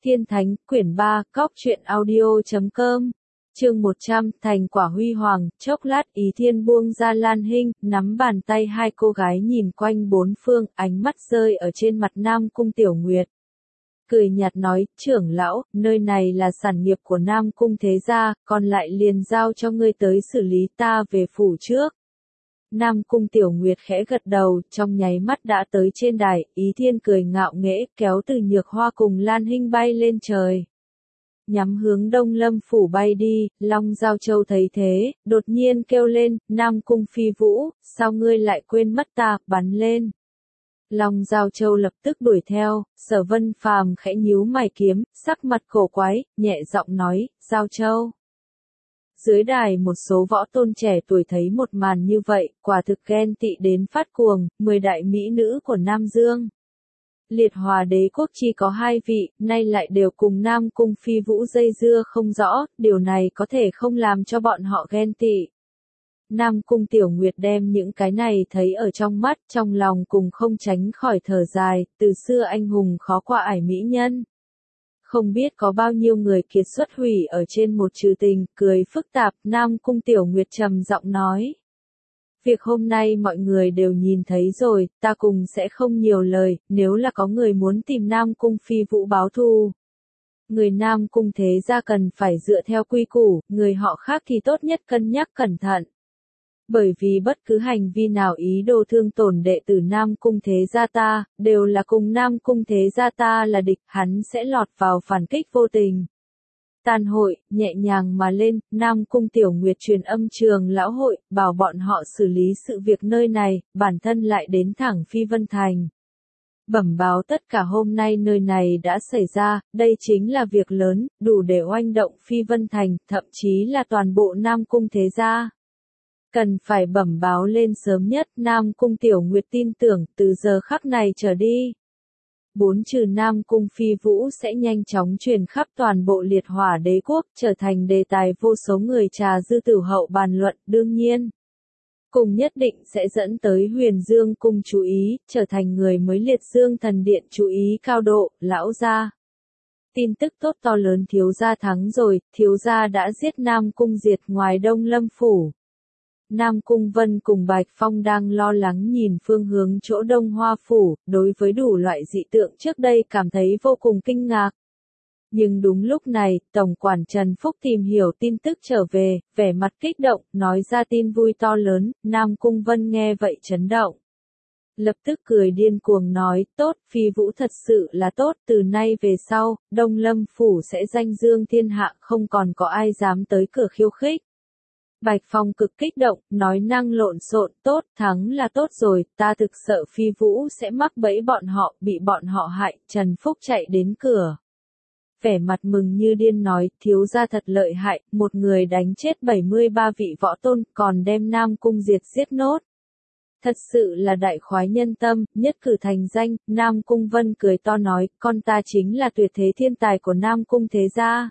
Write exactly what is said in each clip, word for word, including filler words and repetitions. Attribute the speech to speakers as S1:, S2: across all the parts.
S1: Thiên Thánh, quyển ba, cóc truyện audio chấm com. Chương một trăm, thành quả huy hoàng. Chốc lát Ý Thiên buông ra Lan Hinh, nắm bàn tay hai cô gái nhìn quanh bốn phương, ánh mắt rơi ở trên mặt Nam Cung Tiểu Nguyệt. Cười nhạt nói, trưởng lão, nơi này là sản nghiệp của Nam Cung thế gia, còn lại liền giao cho ngươi tới xử lý, ta về phủ trước. Nam Cung Tiểu Nguyệt khẽ gật đầu, trong nháy mắt đã tới trên đài, Ý Thiên cười ngạo nghễ, kéo từ Nhược Hoa cùng Lan Hinh bay lên trời. Nhắm hướng Đông Lâm phủ bay đi, Long Giao Châu thấy thế, đột nhiên kêu lên, Nam Cung Phi Vũ, sao ngươi lại quên mất ta, bắn lên. Long Giao Châu lập tức đuổi theo, Sở Vân Phàm khẽ nhíu mày kiếm, sắc mặt cổ quái, nhẹ giọng nói, Giao Châu. Dưới đài một số võ tôn trẻ tuổi thấy một màn như vậy, quả thực ghen tị đến phát cuồng, mười đại mỹ nữ của Nam Dương. Liệt Hòa đế quốc chỉ có hai vị, nay lại đều cùng Nam Cung Phi Vũ dây dưa không rõ, điều này có thể không làm cho bọn họ ghen tị. Nam Cung Tiểu Nguyệt đem những cái này thấy ở trong mắt, trong lòng cùng không tránh khỏi thở dài, từ xưa anh hùng khó qua ải mỹ nhân. Không biết có bao nhiêu người kiệt xuất hủy ở trên một trừ tình, cười phức tạp, Nam Cung Tiểu Nguyệt trầm giọng nói. Việc hôm nay mọi người đều nhìn thấy rồi, ta cùng sẽ không nhiều lời, nếu là có người muốn tìm Nam Cung Phi Vũ báo thù. Người Nam Cung thế gia cần phải dựa theo quy củ, người họ khác thì tốt nhất cân nhắc cẩn thận. Bởi vì bất cứ hành vi nào ý đồ thương tổn đệ tử Nam Cung thế gia ta, đều là cùng Nam Cung thế gia ta là địch, hắn sẽ lọt vào phản kích vô tình. Tàn hội, nhẹ nhàng mà lên, Nam Cung Tiểu Nguyệt truyền âm trường lão hội, bảo bọn họ xử lý sự việc nơi này, bản thân lại đến thẳng Phi Vân Thành. Bẩm báo tất cả hôm nay nơi này đã xảy ra, đây chính là việc lớn, đủ để oanh động Phi Vân Thành, thậm chí là toàn bộ Nam Cung thế gia. Cần phải bẩm báo lên sớm nhất, Nam Cung Tiểu Nguyệt tin tưởng, từ giờ khắc này trở đi. Bốn chữ Nam Cung Phi Vũ sẽ nhanh chóng truyền khắp toàn bộ Liệt Hỏa đế quốc, trở thành đề tài vô số người trà dư tử hậu bàn luận, đương nhiên. Cùng nhất định sẽ dẫn tới Huyền Dương Cung chú ý, trở thành người mới Liệt Dương Thần Điện chú ý cao độ, lão gia. Tin tức tốt to lớn, thiếu gia thắng rồi, thiếu gia đã giết Nam Cung Diệt ngoài Đông Lâm phủ. Nam Cung Vân cùng Bạch Phong đang lo lắng nhìn phương hướng chỗ Đông Hoa phủ, đối với đủ loại dị tượng trước đây cảm thấy vô cùng kinh ngạc. Nhưng đúng lúc này, Tổng quản Trần Phúc tìm hiểu tin tức trở về, vẻ mặt kích động, nói ra tin vui to lớn, Nam Cung Vân nghe vậy chấn động. Lập tức cười điên cuồng nói, tốt, Phi Vũ thật sự là tốt, từ nay về sau, Đông Lâm phủ sẽ danh dương thiên hạ, không còn có ai dám tới cửa khiêu khích. Bạch Phong cực kích động, nói năng lộn xộn, tốt, thắng là tốt rồi, ta thực sợ Phi Vũ sẽ mắc bẫy bọn họ, bị bọn họ hại, Trần Phúc chạy đến cửa. Vẻ mặt mừng như điên nói, thiếu gia thật lợi hại, một người đánh chết bảy mươi ba vị võ tôn, còn đem Nam Cung Diệt giết nốt. Thật sự là đại khoái nhân tâm, nhất cử thành danh, Nam Cung Vân cười to nói, con ta chính là tuyệt thế thiên tài của Nam Cung thế gia.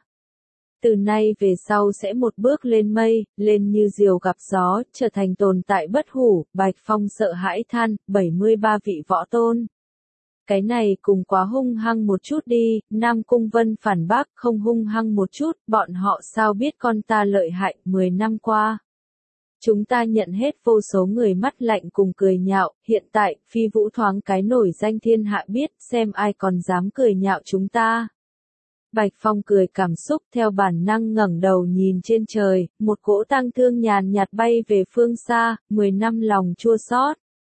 S1: Từ nay về sau sẽ một bước lên mây, lên như diều gặp gió, trở thành tồn tại bất hủ, Bạch Phong sợ hãi than, bảy mươi ba vị võ tôn. Cái này cùng quá hung hăng một chút đi, Nam Cung Vân phản bác, không hung hăng một chút, bọn họ sao biết con ta lợi hại, mười năm qua. Chúng ta nhận hết vô số người mắt lạnh cùng cười nhạo, hiện tại, Phi Vũ thoáng cái nổi danh thiên hạ biết, xem ai còn dám cười nhạo chúng ta. Bạch Phong cười cảm xúc theo bản năng ngẩng đầu nhìn trên trời, một cỗ tang thương nhàn nhạt bay về phương xa, mười năm lòng chua xót.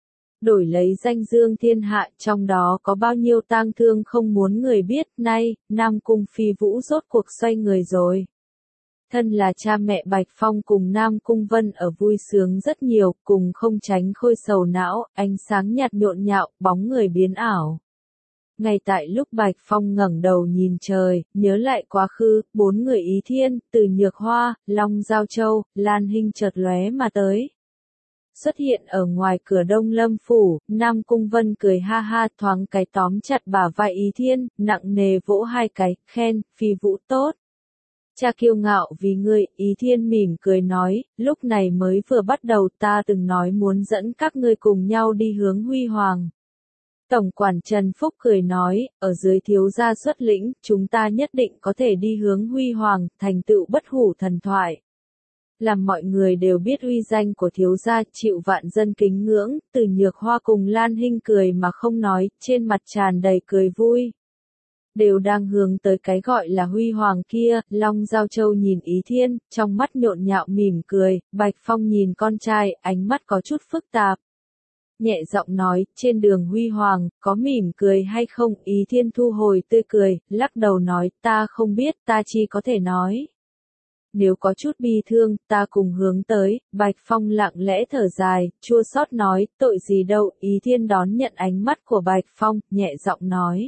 S1: Đổi lấy danh dương thiên hạ, trong đó có bao nhiêu tang thương không muốn người biết, nay, Nam Cung Phi Vũ rốt cuộc xoay người rồi. Thân là cha mẹ Bạch Phong cùng Nam Cung Vân ở vui sướng rất nhiều, cùng không tránh khôi sầu não, ánh sáng nhạt nhộn nhạo, bóng người biến ảo. Ngay tại lúc Bạch Phong ngẩng đầu nhìn trời, nhớ lại quá khứ, bốn người Ý Thiên, từ Nhược Hoa, Long Giao Châu, Lan Hinh chợt lóe mà tới. Xuất hiện ở ngoài cửa Đông Lâm phủ, Nam Cung Vân cười ha ha, thoáng cái tóm chặt bả vai Ý Thiên, nặng nề vỗ hai cái, khen, Phi Vũ tốt. Cha kiêu ngạo vì ngươi, Ý Thiên mỉm cười nói, lúc này mới vừa bắt đầu ta từng nói muốn dẫn các ngươi cùng nhau đi hướng huy hoàng. Tổng quản Trần Phúc cười nói, ở dưới thiếu gia xuất lĩnh, chúng ta nhất định có thể đi hướng huy hoàng, thành tựu bất hủ thần thoại. Làm mọi người đều biết uy danh của thiếu gia, chịu vạn dân kính ngưỡng, Từ Nhược Hoa cùng Lan Hinh cười mà không nói, trên mặt tràn đầy cười vui. Đều đang hướng tới cái gọi là huy hoàng kia, Long Giao Châu nhìn Ý Thiên, trong mắt nhộn nhạo mỉm cười, Bạch Phong nhìn con trai, ánh mắt có chút phức tạp. Nhẹ giọng nói, trên đường huy hoàng, có mỉm cười hay không? Ý Thiên thu hồi tươi cười, lắc đầu nói, ta không biết, ta chỉ có thể nói. Nếu có chút bi thương, ta cùng hướng tới. Bạch Phong lặng lẽ thở dài, chua xót nói, tội gì đâu. Ý Thiên đón nhận ánh mắt của Bạch Phong, nhẹ giọng nói.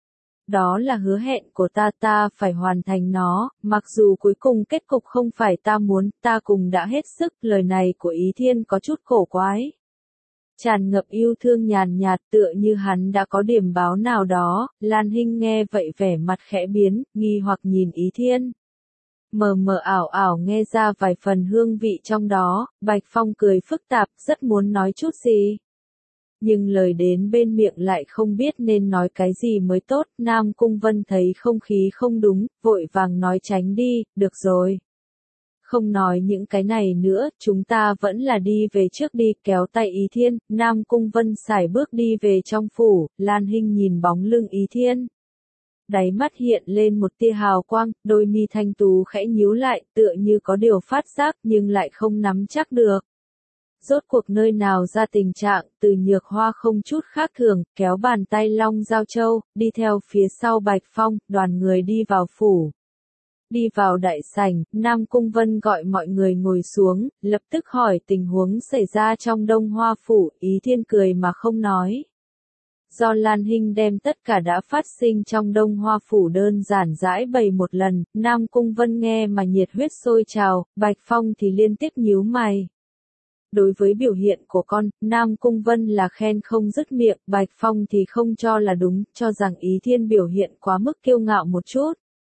S1: Đó là hứa hẹn của ta, ta phải hoàn thành nó, mặc dù cuối cùng kết cục không phải ta muốn, ta cùng đã hết sức. Lời này của Ý Thiên có chút cổ quái. Tràn ngập yêu thương nhàn nhạt, tựa như hắn đã có điểm báo nào đó. Lan Hinh nghe vậy vẻ mặt khẽ biến, nghi hoặc nhìn Ý Thiên. Mờ mờ ảo ảo nghe ra vài phần hương vị trong đó, Bạch Phong cười phức tạp, rất muốn nói chút gì. Nhưng lời đến bên miệng lại không biết nên nói cái gì mới tốt. Nam Cung Vân thấy không khí không đúng, vội vàng nói tránh đi, được rồi. Không nói những cái này nữa, chúng ta vẫn là đi về trước đi, kéo tay Ý Thiên. Nam Cung Vân sải bước đi về trong phủ, Lan Hinh nhìn bóng lưng Ý Thiên. Đáy mắt hiện lên một tia hào quang, đôi mi thanh tú khẽ nhíu lại, tựa như có điều phát giác nhưng lại không nắm chắc được. Rốt cuộc nơi nào ra tình trạng, Từ Nhược Hoa không chút khác thường, kéo bàn tay Long Giao Châu, đi theo phía sau Bạch Phong, đoàn người đi vào phủ. Đi vào đại sảnh, Nam Cung Vân gọi mọi người ngồi xuống, lập tức hỏi tình huống xảy ra trong Đông Hoa phủ. Ý Thiên cười mà không nói. Do Lan Hinh đem tất cả đã phát sinh trong Đông Hoa phủ đơn giản giải bày một lần, Nam Cung Vân nghe mà nhiệt huyết sôi trào, Bạch Phong thì liên tiếp nhíu mày. Đối với biểu hiện của con, Nam Cung Vân là khen không dứt miệng, Bạch Phong thì không cho là đúng, cho rằng Ý Thiên biểu hiện quá mức kiêu ngạo một chút.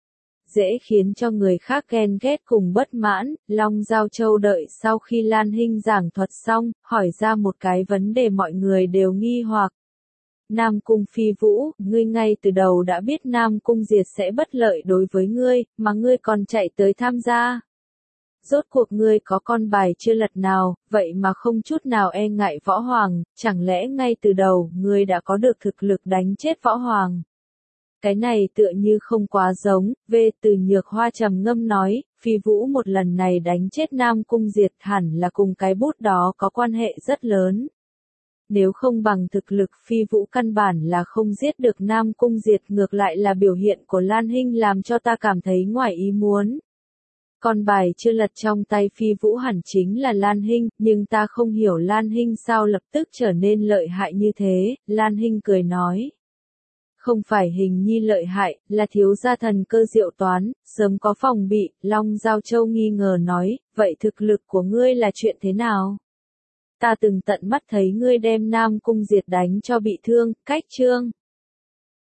S1: Dễ khiến cho người khác ghen ghét cùng bất mãn. Long Giao Châu đợi sau khi Lan Hinh giảng thuật xong, hỏi ra một cái vấn đề mọi người đều nghi hoặc. Nam Cung Phi Vũ, ngươi ngay từ đầu đã biết Nam Cung Diệt sẽ bất lợi đối với ngươi, mà ngươi còn chạy tới tham gia. Rốt cuộc ngươi có con bài chưa lật nào, vậy mà không chút nào e ngại Võ Hoàng, chẳng lẽ ngay từ đầu ngươi đã có được thực lực đánh chết Võ Hoàng? Cái này tựa như không quá giống. Về Từ Nhược Hoa trầm ngâm nói, Phi Vũ một lần này đánh chết Nam Cung Diệt hẳn là cùng cái bút đó có quan hệ rất lớn. Nếu không bằng thực lực Phi Vũ căn bản là không giết được Nam Cung Diệt, ngược lại là biểu hiện của Lan Hinh làm cho ta cảm thấy ngoài ý muốn. Con bài chưa lật trong tay Phi Vũ hẳn chính là Lan Hinh, nhưng ta không hiểu Lan Hinh sao lập tức trở nên lợi hại như thế. Lan Hinh cười nói. Không phải Hình Nhi lợi hại, là thiếu gia thần cơ diệu toán, sớm có phòng bị. Long Giao Châu nghi ngờ nói, vậy thực lực của ngươi là chuyện thế nào? Ta từng tận mắt thấy ngươi đem Nam Cung Diệt đánh cho bị thương, cách chương.